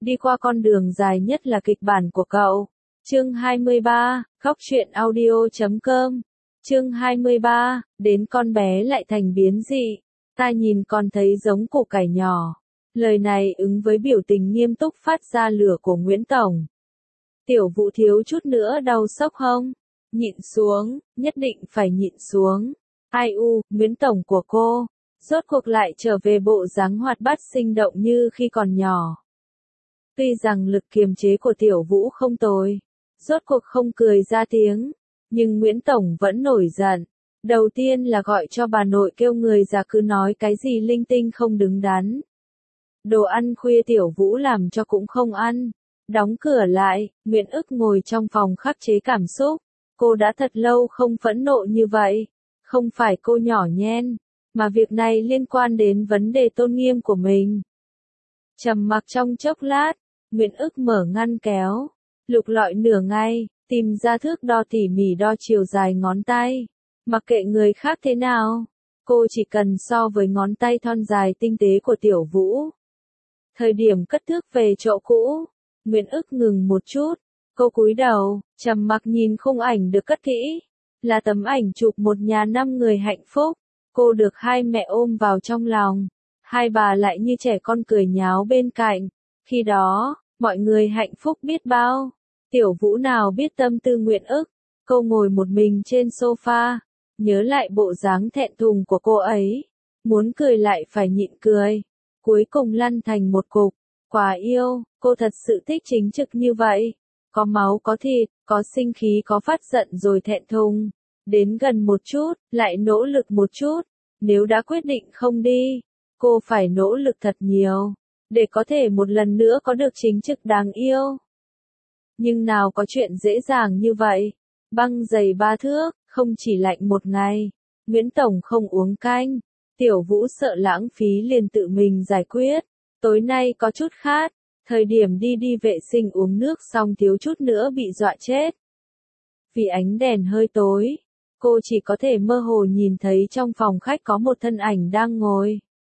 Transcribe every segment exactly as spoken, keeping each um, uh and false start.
đi qua con đường dài nhất là kịch bản của cậu. Chương hai mươi ba, khóc chuyện audio chấm com. Chương hai mươi ba, đến con bé lại thành biến dị. Ta nhìn con thấy giống củ cải nhỏ. Lời này ứng với biểu tình nghiêm túc phát ra lửa của Nguyễn Tổng. Tiểu Vũ thiếu chút nữa đau sốc hông? Nhịn xuống, nhất định phải nhịn xuống. Ai u, Nguyễn Tổng của cô, rốt cuộc lại trở về bộ dáng hoạt bát sinh động như khi còn nhỏ. Tuy rằng lực kiềm chế của Tiểu Vũ không tồi, rốt cuộc không cười ra tiếng, nhưng Nguyễn Tổng vẫn nổi giận. Đầu tiên là gọi cho bà nội kêu người già cứ nói cái gì linh tinh không đứng đắn. Đồ ăn khuya Tiểu Vũ làm cho cũng không ăn. Đóng cửa lại, Nguyễn Ức ngồi trong phòng khắc chế cảm xúc. Cô đã thật lâu không phẫn nộ như vậy. Không phải cô nhỏ nhen, mà việc này liên quan đến vấn đề tôn nghiêm của mình. Trầm mặc trong chốc lát, Nguyễn Ức mở ngăn kéo, lục lọi nửa ngày, tìm ra thước đo tỉ mỉ đo chiều dài ngón tay. Mặc kệ người khác thế nào, cô chỉ cần so với ngón tay thon dài tinh tế của Tiểu Vũ. Thời điểm cất thước về chỗ cũ, Nguyễn Ức ngừng một chút, cô cúi đầu, trầm mặc nhìn khung ảnh được cất kỹ. Là tấm ảnh chụp một nhà năm người hạnh phúc, cô được hai mẹ ôm vào trong lòng, hai bà lại như trẻ con cười nháo bên cạnh. Khi đó, mọi người hạnh phúc biết bao. Tiểu Vũ nào biết tâm tư Nguyễn Ức, cô ngồi một mình trên sofa, nhớ lại bộ dáng thẹn thùng của cô ấy, muốn cười lại phải nhịn cười, cuối cùng lăn thành một cục. Quá yêu, cô thật sự thích chính trực như vậy, có máu có thịt, có sinh khí có phát giận rồi thẹn thùng, đến gần một chút, lại nỗ lực một chút, nếu đã quyết định không đi, cô phải nỗ lực thật nhiều, để có thể một lần nữa có được chính trực đáng yêu. Nhưng nào có chuyện dễ dàng như vậy, băng dày ba thước, không chỉ lạnh một ngày. Nguyễn Tổng không uống canh, Tiểu Vũ sợ lãng phí liền tự mình giải quyết, tối nay có chút khát, thời điểm đi đi vệ sinh uống nước xong thiếu chút nữa bị dọa chết. Vì ánh đèn hơi tối, cô chỉ có thể mơ hồ nhìn thấy trong phòng khách có một thân ảnh đang ngồi.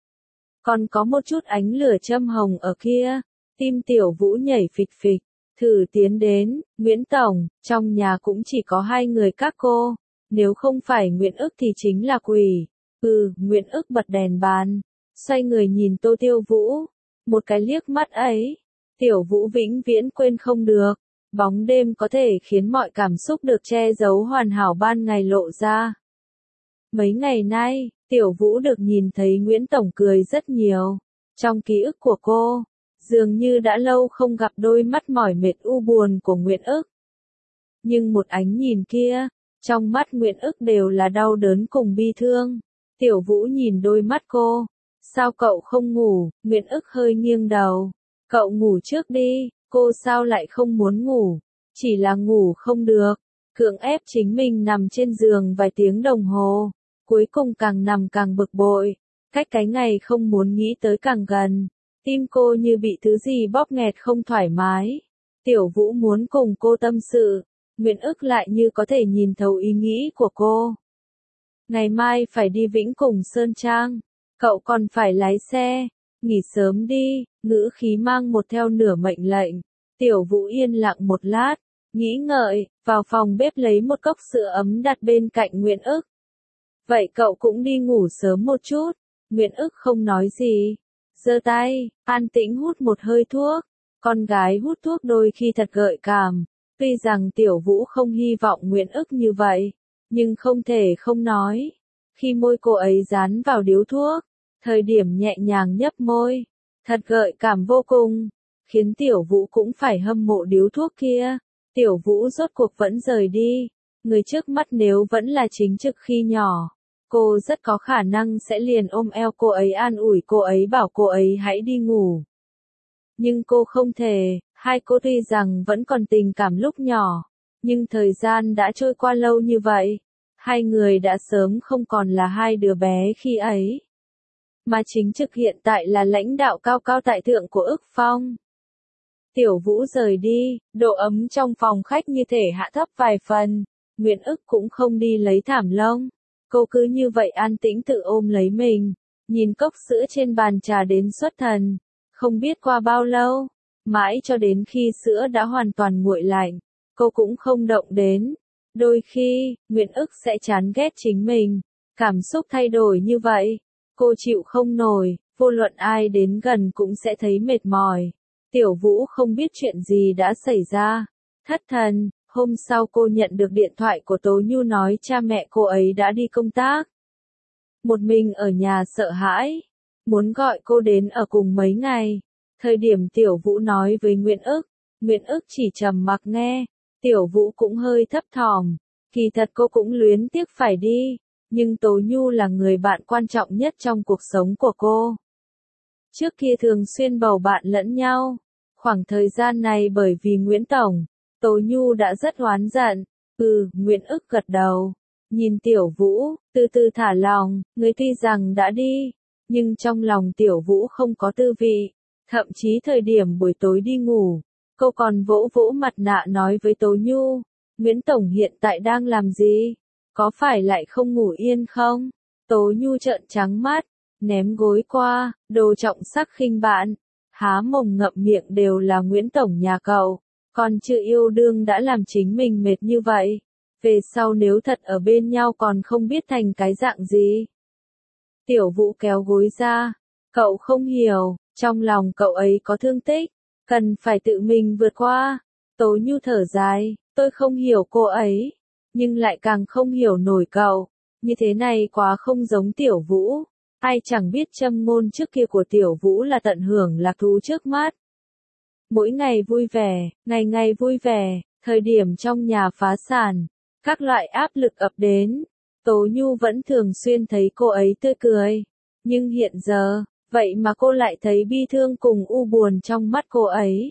Còn có một chút ánh lửa châm hồng ở kia, tim Tiểu Vũ nhảy phịch phịch. Thử tiến đến, Nguyễn Tổng, trong nhà cũng chỉ có hai người các cô, nếu không phải Nguyễn Ức thì chính là quỷ. Ừ, Nguyễn Ức bật đèn bàn, xoay người nhìn Tô Tiêu Vũ, một cái liếc mắt ấy, Tiểu Vũ vĩnh viễn quên không được. Bóng đêm có thể khiến mọi cảm xúc được che giấu hoàn hảo ban ngày lộ ra. Mấy ngày nay, Tiểu Vũ được nhìn thấy Nguyễn Tổng cười rất nhiều, trong ký ức của cô. Dường như đã lâu không gặp đôi mắt mỏi mệt u buồn của Nguyễn Ức. Nhưng một ánh nhìn kia, trong mắt Nguyễn Ức đều là đau đớn cùng bi thương. Tiểu Vũ nhìn đôi mắt cô. Sao cậu không ngủ? Nguyễn Ức hơi nghiêng đầu. Cậu ngủ trước đi, cô sao lại không muốn ngủ? Chỉ là ngủ không được. Cưỡng ép chính mình nằm trên giường vài tiếng đồng hồ. Cuối cùng càng nằm càng bực bội. Cách cái ngày không muốn nghĩ tới càng gần. Tim cô như bị thứ gì bóp nghẹt không thoải mái. Tiểu Vũ muốn cùng cô tâm sự. Nguyễn Ức lại như có thể nhìn thấu ý nghĩ của cô. Ngày mai phải đi Vĩnh Cùng Sơn Trang. Cậu còn phải lái xe. Nghỉ sớm đi, ngữ khí mang một theo nửa mệnh lệnh. Tiểu Vũ yên lặng một lát, nghĩ ngợi, vào phòng bếp lấy một cốc sữa ấm đặt bên cạnh Nguyễn Ức. Vậy cậu cũng đi ngủ sớm một chút. Nguyễn Ức không nói gì. Giơ tay, an tĩnh hút một hơi thuốc. Con gái hút thuốc đôi khi thật gợi cảm. Tuy rằng Tiểu Vũ không hy vọng Nguyễn Ức như vậy, nhưng không thể không nói. Khi môi cô ấy dán vào điếu thuốc, thời điểm nhẹ nhàng nhấp môi, thật gợi cảm vô cùng, khiến Tiểu Vũ cũng phải hâm mộ điếu thuốc kia. Tiểu Vũ rốt cuộc vẫn rời đi. Người trước mắt nếu vẫn là chính trực khi nhỏ, cô rất có khả năng sẽ liền ôm eo cô ấy an ủi cô ấy bảo cô ấy hãy đi ngủ. Nhưng cô không thể, hai cô tuy rằng vẫn còn tình cảm lúc nhỏ, nhưng thời gian đã trôi qua lâu như vậy, hai người đã sớm không còn là hai đứa bé khi ấy. Mà chính trực hiện tại là lãnh đạo cao cao tại thượng của Ức Phong. Tiểu Vũ rời đi, độ ấm trong phòng khách như thể hạ thấp vài phần, Nguyễn Ức cũng không đi lấy thảm lông. Cô cứ như vậy an tĩnh tự ôm lấy mình, nhìn cốc sữa trên bàn trà đến xuất thần. Không biết qua bao lâu, Mãi cho đến khi sữa đã hoàn toàn nguội lạnh, cô cũng không động đến. Đôi khi, Nguyễn Ức sẽ chán ghét chính mình, cảm xúc thay đổi như vậy, cô chịu không nổi, vô luận ai đến gần cũng sẽ thấy mệt mỏi. Tiểu Vũ không biết chuyện gì đã xảy ra. Thất thần, hôm sau cô nhận được điện thoại của Tố Nhu nói cha mẹ cô ấy đã đi công tác. Một mình ở nhà sợ hãi, muốn gọi cô đến ở cùng mấy ngày. Thời điểm Tiểu Vũ nói với Nguyễn Ức, Nguyễn Ức chỉ trầm mặc nghe, Tiểu Vũ cũng hơi thấp thỏm, kỳ thật cô cũng luyến tiếc phải đi, nhưng Tố Nhu là người bạn quan trọng nhất trong cuộc sống của cô. Trước kia thường xuyên bầu bạn lẫn nhau, khoảng thời gian này bởi vì Nguyễn Tổng, Tố Nhu đã rất oán giận. Ừ, Nguyễn Ức gật đầu, nhìn Tiểu Vũ, từ từ thả lòng, người tuy rằng đã đi, nhưng trong lòng Tiểu Vũ không có tư vị. Thậm chí thời điểm buổi tối đi ngủ, cô còn vỗ vỗ mặt nạ nói với Tố Nhu, Nguyễn Tổng hiện tại đang làm gì? Có phải lại không ngủ yên không? Tố Nhu trợn trắng mắt, ném gối qua, đồ trọng sắc khinh bạn, há mồm ngậm miệng đều là Nguyễn Tổng nhà cậu, còn chưa yêu đương đã làm chính mình mệt như vậy, về sau nếu thật ở bên nhau còn không biết thành cái dạng gì. Tiểu Vũ kéo gối ra, cậu không hiểu, trong lòng cậu ấy có thương tích, cần phải tự mình vượt qua. Tố Nhu thở dài, tôi không hiểu cô ấy, nhưng lại càng không hiểu nổi cậu, như thế này quá không giống Tiểu Vũ. Ai chẳng biết châm ngôn trước kia của Tiểu Vũ là tận hưởng lạc thú trước mắt. Mỗi ngày vui vẻ, ngày ngày vui vẻ, thời điểm trong nhà phá sản, các loại áp lực ập đến, Tố Nhu vẫn thường xuyên thấy cô ấy tươi cười. Nhưng hiện giờ, vậy mà cô lại thấy bi thương cùng u buồn trong mắt cô ấy.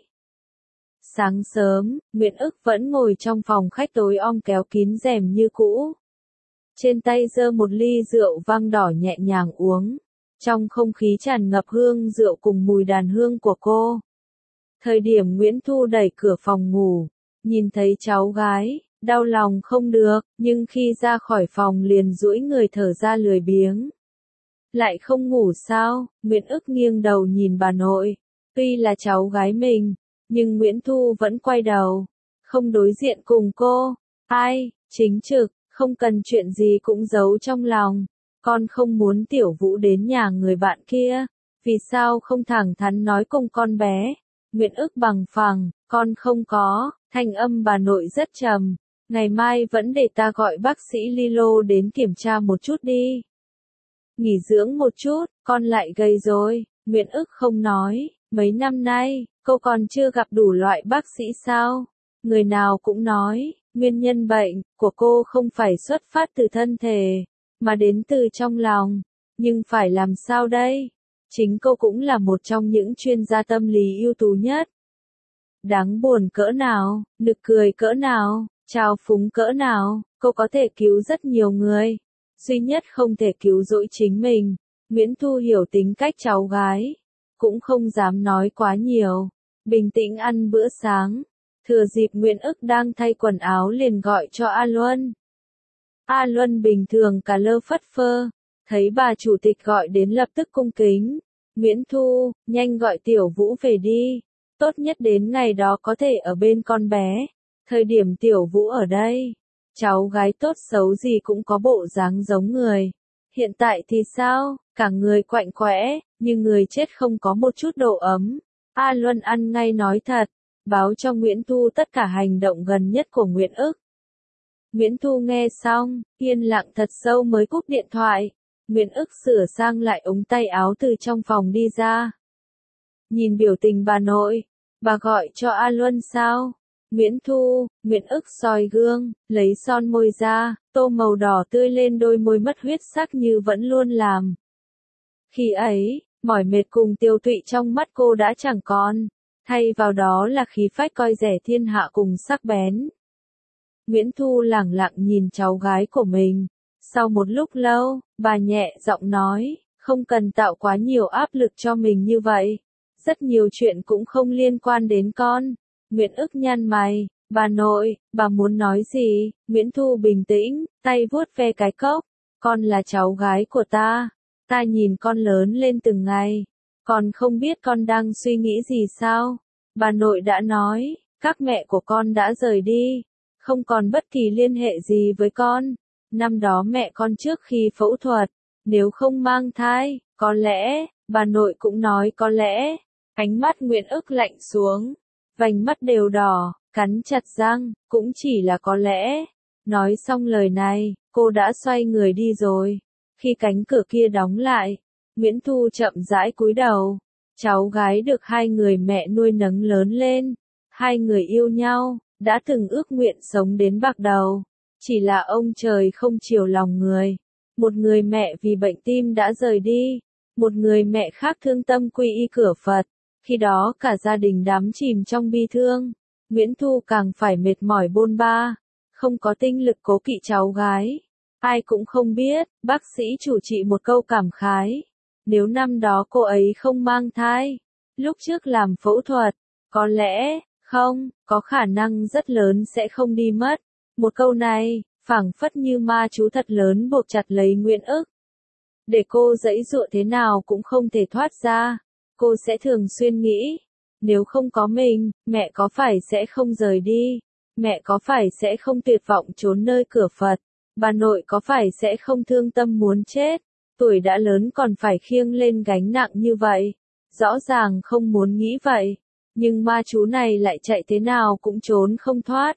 Sáng sớm, Nguyễn Ức vẫn ngồi trong phòng khách tối om kéo kín rèm như cũ. Trên tay giơ một ly rượu vang đỏ nhẹ nhàng uống. Trong không khí tràn ngập hương rượu cùng mùi đàn hương của cô. Thời điểm Nguyễn Thu đẩy cửa phòng ngủ, nhìn thấy cháu gái, đau lòng không được, nhưng khi ra khỏi phòng liền duỗi người thở ra lười biếng. Lại không ngủ sao? Nguyễn Ức nghiêng đầu nhìn bà nội. Tuy là cháu gái mình, nhưng Nguyễn Thu vẫn quay đầu, không đối diện cùng cô. Ai, chính trực, không cần chuyện gì cũng giấu trong lòng. Con không muốn Tiểu Vũ đến nhà người bạn kia, vì sao không thẳng thắn nói cùng con bé? Nguyễn Ức bằng phẳng, con không có, thanh âm bà nội rất trầm. Ngày mai vẫn để ta gọi bác sĩ Lilo đến kiểm tra một chút đi. Nghỉ dưỡng một chút, con lại gầy rồi. Nguyễn Ức không nói, mấy năm nay, cô còn chưa gặp đủ loại bác sĩ sao? Người nào cũng nói, nguyên nhân bệnh của cô không phải xuất phát từ thân thể, mà đến từ trong lòng. Nhưng phải làm sao đây? Chính cô cũng là một trong những chuyên gia tâm lý ưu tú nhất. Đáng buồn cỡ nào, nực cười cỡ nào, trào phúng cỡ nào, cô có thể cứu rất nhiều người. Duy nhất không thể cứu rỗi chính mình. Nguyễn Thu hiểu tính cách cháu gái, cũng không dám nói quá nhiều. Bình tĩnh ăn bữa sáng. Thừa dịp Nguyễn Ức đang thay quần áo liền gọi cho A Luân. A Luân bình thường cả lơ phất phơ, thấy bà chủ tịch gọi đến lập tức cung kính. Nguyễn Thu, nhanh gọi Tiểu Vũ về đi. Tốt nhất đến ngày đó có thể ở bên con bé. Thời điểm Tiểu Vũ ở đây, cháu gái tốt xấu gì cũng có bộ dáng giống người. Hiện tại thì sao? Cả người quạnh quẽ, nhưng người chết không có một chút độ ấm. A Luân ăn ngay nói thật, báo cho Nguyễn Thu tất cả hành động gần nhất của Nguyễn Ức. Nguyễn Thu nghe xong, yên lặng thật sâu mới cúp điện thoại. Nguyễn Ức sửa sang lại ống tay áo từ trong phòng đi ra. Nhìn biểu tình bà nội, bà gọi cho A Luân sao? Nguyễn Thu, Nguyễn Ức soi gương, lấy son môi ra, tô màu đỏ tươi lên đôi môi mất huyết sắc như vẫn luôn làm. Khi ấy, mỏi mệt cùng tiêu tụy trong mắt cô đã chẳng còn, thay vào đó là khí phách coi rẻ thiên hạ cùng sắc bén. Nguyễn Thu lẳng lặng nhìn cháu gái của mình. Sau một lúc lâu, bà nhẹ giọng nói, không cần tạo quá nhiều áp lực cho mình như vậy. Rất nhiều chuyện cũng không liên quan đến con. Nguyễn Ức nhăn mày, bà nội, bà muốn nói gì? Nguyễn Thu bình tĩnh, tay vuốt ve cái cốc. Con là cháu gái của ta. Ta nhìn con lớn lên từng ngày. Còn không biết con đang suy nghĩ gì sao? Bà nội đã nói, các mẹ của con đã rời đi, không còn bất kỳ liên hệ gì với con. Năm đó mẹ con trước khi phẫu thuật, nếu không mang thai, có lẽ, bà nội cũng nói có lẽ. Ánh mắt Nguyễn ức lạnh xuống, vành mắt đều đỏ, cắn chặt răng, cũng chỉ là có lẽ. Nói xong lời này, cô đã xoay người đi rồi. Khi cánh cửa kia đóng lại, Nguyễn Thu chậm rãi cúi đầu. Cháu gái được hai người mẹ nuôi nấng lớn lên, hai người yêu nhau, đã từng ước nguyện sống đến bạc đầu. Chỉ là ông trời không chiều lòng người. Một người mẹ vì bệnh tim đã rời đi, một người mẹ khác thương tâm quy y cửa Phật. Khi đó cả gia đình đắm chìm trong bi thương, Nguyễn Thu càng phải mệt mỏi bôn ba, không có tinh lực cố kỵ cháu gái. Ai cũng không biết, bác sĩ chủ trị một câu cảm khái. Nếu năm đó cô ấy không mang thai, lúc trước làm phẫu thuật, có lẽ, không, có khả năng rất lớn sẽ không đi mất. Một câu này, phảng phất như ma chú thật lớn buộc chặt lấy Nguyễn ức. Để cô giãy giụa thế nào cũng không thể thoát ra. Cô sẽ thường xuyên nghĩ, nếu không có mình, mẹ có phải sẽ không rời đi, mẹ có phải sẽ không tuyệt vọng trốn nơi cửa Phật, bà nội có phải sẽ không thương tâm muốn chết, tuổi đã lớn còn phải khiêng lên gánh nặng như vậy. Rõ ràng không muốn nghĩ vậy, nhưng ma chú này lại chạy thế nào cũng trốn không thoát.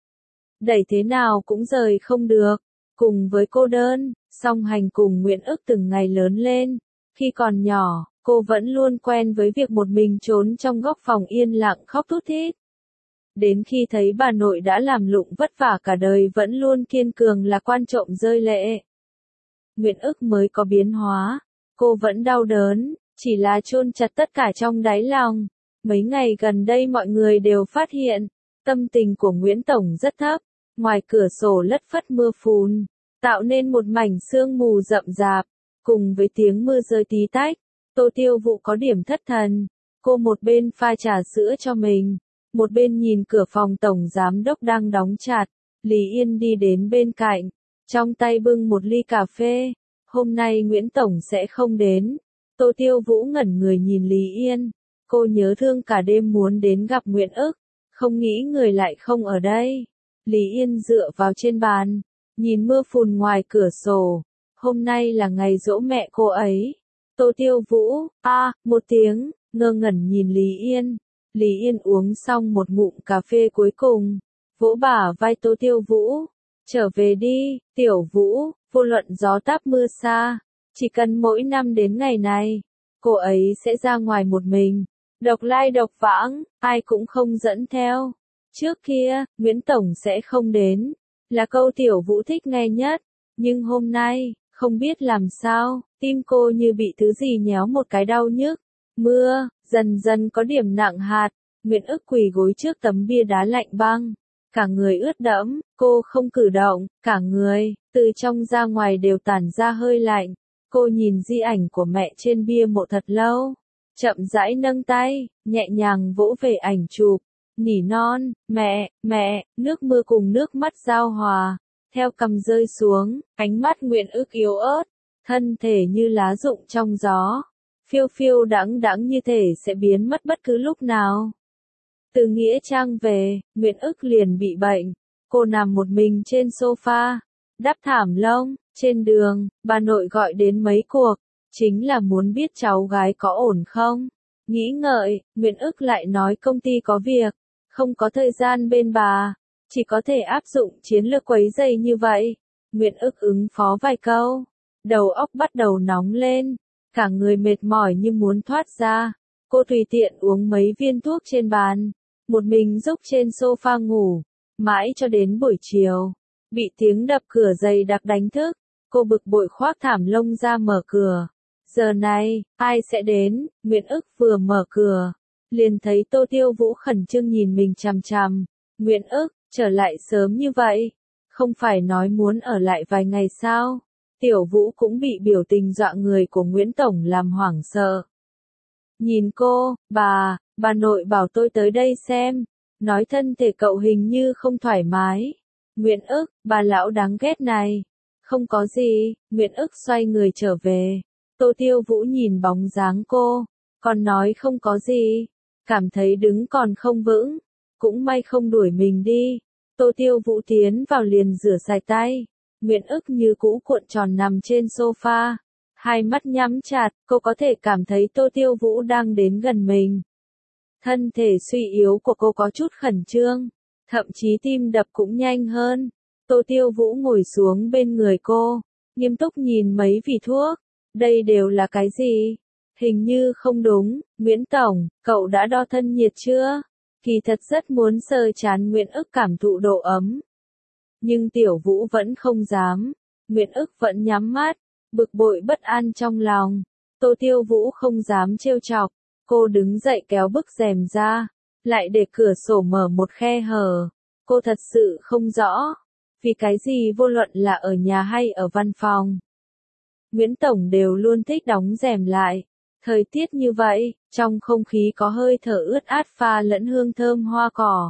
Đẩy thế nào cũng rời không được. Cùng với cô đơn, song hành cùng Nguyễn ức từng ngày lớn lên. Khi còn nhỏ, cô vẫn luôn quen với việc một mình trốn trong góc phòng yên lặng khóc thút thít. Đến khi thấy bà nội đã làm lụng vất vả cả đời vẫn luôn kiên cường là quan trọng rơi lệ. Nguyễn ức mới có biến hóa. Cô vẫn đau đớn, chỉ là chôn chặt tất cả trong đáy lòng. Mấy ngày gần đây mọi người đều phát hiện, tâm tình của Nguyễn Tổng rất thấp. Ngoài cửa sổ lất phất mưa phùn, tạo nên một mảnh sương mù rậm rạp, cùng với tiếng mưa rơi tí tách. Tô Tiêu Vũ có điểm thất thần, cô một bên pha trà sữa cho mình, một bên nhìn cửa phòng tổng giám đốc đang đóng chặt. Lý Yên đi đến bên cạnh, trong tay bưng một ly cà phê. Hôm nay Nguyễn Tổng sẽ không đến. Tô Tiêu Vũ ngẩn người nhìn Lý Yên, cô nhớ thương cả đêm muốn đến gặp Nguyễn ức, không nghĩ người lại không ở đây. Lý Yên dựa vào trên bàn, nhìn mưa phùn ngoài cửa sổ. Hôm nay là ngày giỗ mẹ cô ấy. Tô Tiêu Vũ, a, à, một tiếng, ngơ ngẩn nhìn Lý Yên. Lý Yên uống xong một ngụm cà phê cuối cùng, vỗ bả vai Tô Tiêu Vũ. Trở về đi, Tiểu Vũ, vô luận gió táp mưa xa, chỉ cần mỗi năm đến ngày này, cô ấy sẽ ra ngoài một mình, độc lai độc vãng, ai cũng không dẫn theo. Trước kia, Nguyễn Tổng sẽ không đến, là câu Tiểu Vũ thích nghe nhất, nhưng hôm nay, không biết làm sao, tim cô như bị thứ gì nhéo một cái đau nhức. Mưa, dần dần có điểm nặng hạt, Nguyễn ức quỳ gối trước tấm bia đá lạnh băng. Cả người ướt đẫm, cô không cử động, cả người, từ trong ra ngoài đều tản ra hơi lạnh. Cô nhìn di ảnh của mẹ trên bia mộ thật lâu, chậm rãi nâng tay, nhẹ nhàng vỗ về ảnh chụp, nỉ non, mẹ, mẹ, nước mưa cùng nước mắt giao hòa, theo cằm rơi xuống, ánh mắt Nguyễn ức yếu ớt, thân thể như lá rụng trong gió, phiêu phiêu đãng đãng như thể sẽ biến mất bất cứ lúc nào. Từ Nghĩa Trang về, Nguyễn ức liền bị bệnh. Cô nằm một mình trên sofa, đắp thảm lông. Trên đường, bà nội gọi đến mấy cuộc, chính là muốn biết cháu gái có ổn không. Nghĩ ngợi, Nguyễn ức lại nói công ty có việc, không có thời gian bên bà, chỉ có thể áp dụng chiến lược quấy rầy như vậy. Nguyễn ức ứng phó vài câu, đầu óc bắt đầu nóng lên, cả người mệt mỏi như muốn thoát ra. Cô tùy tiện uống mấy viên thuốc trên bàn, một mình rúc trên sofa ngủ, mãi cho đến buổi chiều, bị tiếng đập cửa dày đặc đánh thức, cô bực bội khoác thảm lông ra mở cửa. Giờ này, ai sẽ đến? Nguyễn ức vừa mở cửa, liền thấy Tô Tiêu Vũ khẩn trương nhìn mình chằm chằm. Nguyễn ức, trở lại sớm như vậy, không phải nói muốn ở lại vài ngày sao? Tiểu Vũ cũng bị biểu tình dọa người của Nguyễn Tổng làm hoảng sợ. Nhìn cô, bà, bà nội bảo tôi tới đây xem, nói thân thể cậu hình như không thoải mái. Nguyễn ức, bà lão đáng ghét này. Không có gì, Nguyễn ức xoay người trở về. Tô Tiêu Vũ nhìn bóng dáng cô, còn nói không có gì. cảm thấy đứng còn không vững, cũng may không đuổi mình đi. Tô Tiêu Vũ tiến vào liền rửa sạch tay, Nguyễn Ức như cũ cuộn tròn nằm trên sofa, hai mắt nhắm chặt, cô có thể cảm thấy Tô Tiêu Vũ đang đến gần mình. Thân thể suy yếu của cô có chút khẩn trương, thậm chí tim đập cũng nhanh hơn. Tô Tiêu Vũ ngồi xuống bên người cô, nghiêm túc nhìn mấy vỉ thuốc. Đây đều là cái gì? Hình như không đúng. Nguyễn Tổng, cậu đã đo thân nhiệt chưa? Kỳ thật rất muốn sờ chán Nguyễn Ức cảm thụ độ ấm. Nhưng Tiểu Vũ vẫn không dám. Nguyễn Ức vẫn nhắm mắt, bực bội bất an trong lòng. Tô Tiêu Vũ không dám trêu chọc. Cô đứng dậy kéo bức rèm ra, lại để cửa sổ mở một khe hở. Cô thật sự không rõ, vì cái gì vô luận là ở nhà hay ở văn phòng, Nguyễn Tổng đều luôn thích đóng rèm lại. Thời tiết như vậy, trong không khí có hơi thở ướt át pha lẫn hương thơm hoa cỏ.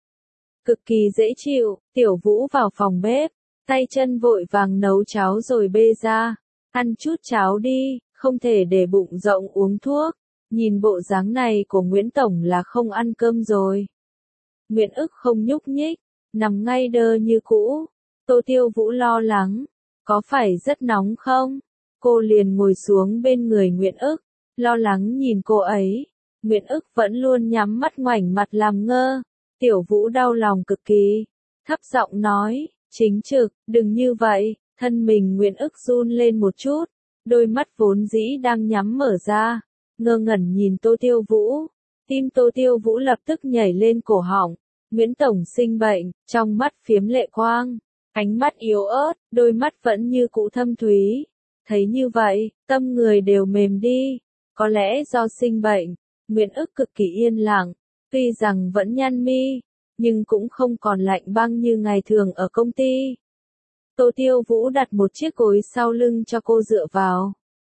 Cực kỳ dễ chịu. Tiểu Vũ vào phòng bếp, tay chân vội vàng nấu cháo rồi bê ra. Ăn chút cháo đi, không thể để bụng rộng uống thuốc. Nhìn bộ dáng này của Nguyễn Tổng là không ăn cơm rồi. Nguyễn Ức không nhúc nhích, nằm ngay đơ như cũ. Tô Tiêu Vũ lo lắng, có phải rất nóng không? Cô liền ngồi xuống bên người Nguyễn Ức, lo lắng nhìn cô ấy. Nguyễn Ức vẫn luôn nhắm mắt ngoảnh mặt làm ngơ. Tiểu Vũ đau lòng cực kỳ, thấp giọng nói, chính trực, đừng như vậy. Thân mình Nguyễn Ức run lên một chút, đôi mắt vốn dĩ đang nhắm mở ra, ngơ ngẩn nhìn Tô Tiêu Vũ. Tim Tô Tiêu Vũ lập tức nhảy lên cổ họng. Nguyễn Tổng sinh bệnh, trong mắt phiếm lệ quang, ánh mắt yếu ớt, đôi mắt vẫn như cũ thâm thúy. Thấy như vậy, tâm người đều mềm đi. Có lẽ do sinh bệnh, Nguyễn Ức cực kỳ yên lặng, tuy rằng vẫn nhăn mi, nhưng cũng không còn lạnh băng như ngày thường ở công ty. Tô Tiêu Vũ đặt một chiếc gối sau lưng cho cô dựa vào.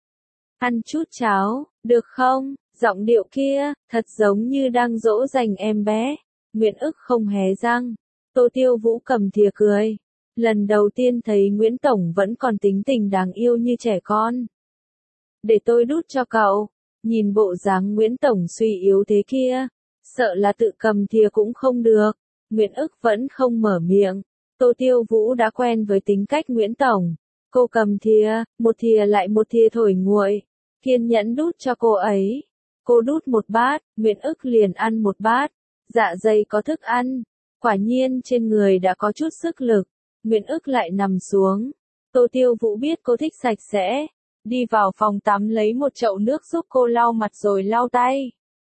Ăn chút cháo, được không? Giọng điệu kia, thật giống như đang dỗ dành em bé. Nguyễn Ức không hé răng. Tô Tiêu Vũ cầm thìa cười. Lần đầu tiên thấy Nguyễn Tổng vẫn còn tính tình đáng yêu như trẻ con. Để tôi đút cho cậu. Nhìn bộ dáng Nguyễn Tổng suy yếu thế kia, sợ là tự cầm thìa cũng không được. Nguyễn Ức vẫn không mở miệng. Tô Tiêu Vũ đã quen với tính cách Nguyễn Tổng. Cô cầm thìa, một thìa lại một thìa thổi nguội, kiên nhẫn đút cho cô ấy. Cô đút một bát, Nguyễn Ức liền ăn một bát. Dạ dày có thức ăn, quả nhiên trên người đã có chút sức lực. Nguyễn Ức lại nằm xuống. Tô Tiêu Vũ biết cô thích sạch sẽ, đi vào phòng tắm lấy một chậu nước giúp cô lau mặt rồi lau tay.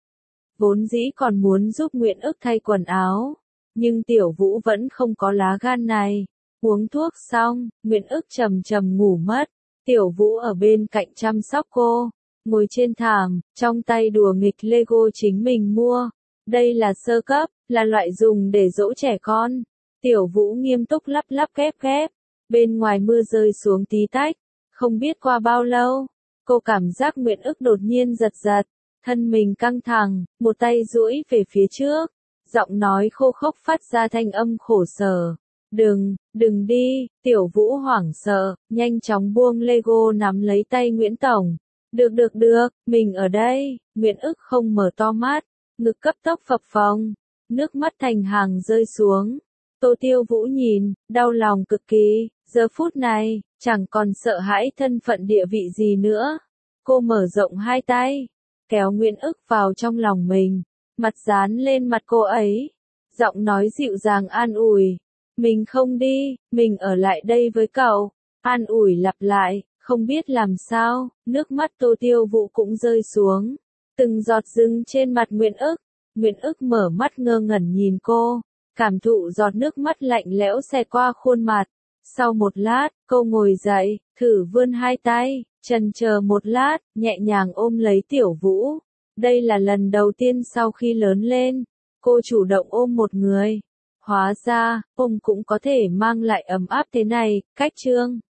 Vốn dĩ còn muốn giúp Nguyễn Ức thay quần áo, nhưng Tiểu Vũ vẫn không có lá gan này. Uống thuốc xong, Nguyễn Ức trầm trầm ngủ mất. Tiểu Vũ ở bên cạnh chăm sóc cô, ngồi trên thảm, trong tay đùa nghịch Lego chính mình mua. Đây là sơ cấp, là loại dùng để dỗ trẻ con. Tiểu Vũ nghiêm túc lắp lắp ghép ghép. Bên ngoài mưa rơi xuống tí tách. Không biết qua bao lâu, cô cảm giác Nguyễn Ức đột nhiên giật giật. Thân mình căng thẳng, một tay duỗi về phía trước. Giọng nói khô khốc phát ra thanh âm khổ sở. Đừng, đừng đi. Tiểu Vũ hoảng sợ, nhanh chóng buông Lego nắm lấy tay Nguyễn Tổng. Được được được, mình ở đây. Nguyễn Ức không mở to mắt, ngực cấp tốc phập phồng, nước mắt thành hàng rơi xuống. Tô Tiêu Vũ nhìn, đau lòng cực kỳ. Giờ phút này, chẳng còn sợ hãi thân phận địa vị gì nữa. Cô mở rộng hai tay, kéo Nguyễn Ức vào trong lòng mình, mặt dán lên mặt cô ấy. Giọng nói dịu dàng an ủi. Mình không đi, mình ở lại đây với cậu. An ủi lặp lại, không biết làm sao, nước mắt Tô Tiêu Vũ cũng rơi xuống. Từng giọt rưng trên mặt Nguyễn Ức. Nguyễn Ức mở mắt ngơ ngẩn nhìn cô, cảm thụ giọt nước mắt lạnh lẽo xẹt qua khuôn mặt. Sau một lát, cô ngồi dậy, thử vươn hai tay, chần chờ một lát, nhẹ nhàng ôm lấy Tiểu Vũ. Đây là lần đầu tiên sau khi lớn lên, cô chủ động ôm một người. Hóa ra, ôm cũng có thể mang lại ấm áp thế này. Cách chương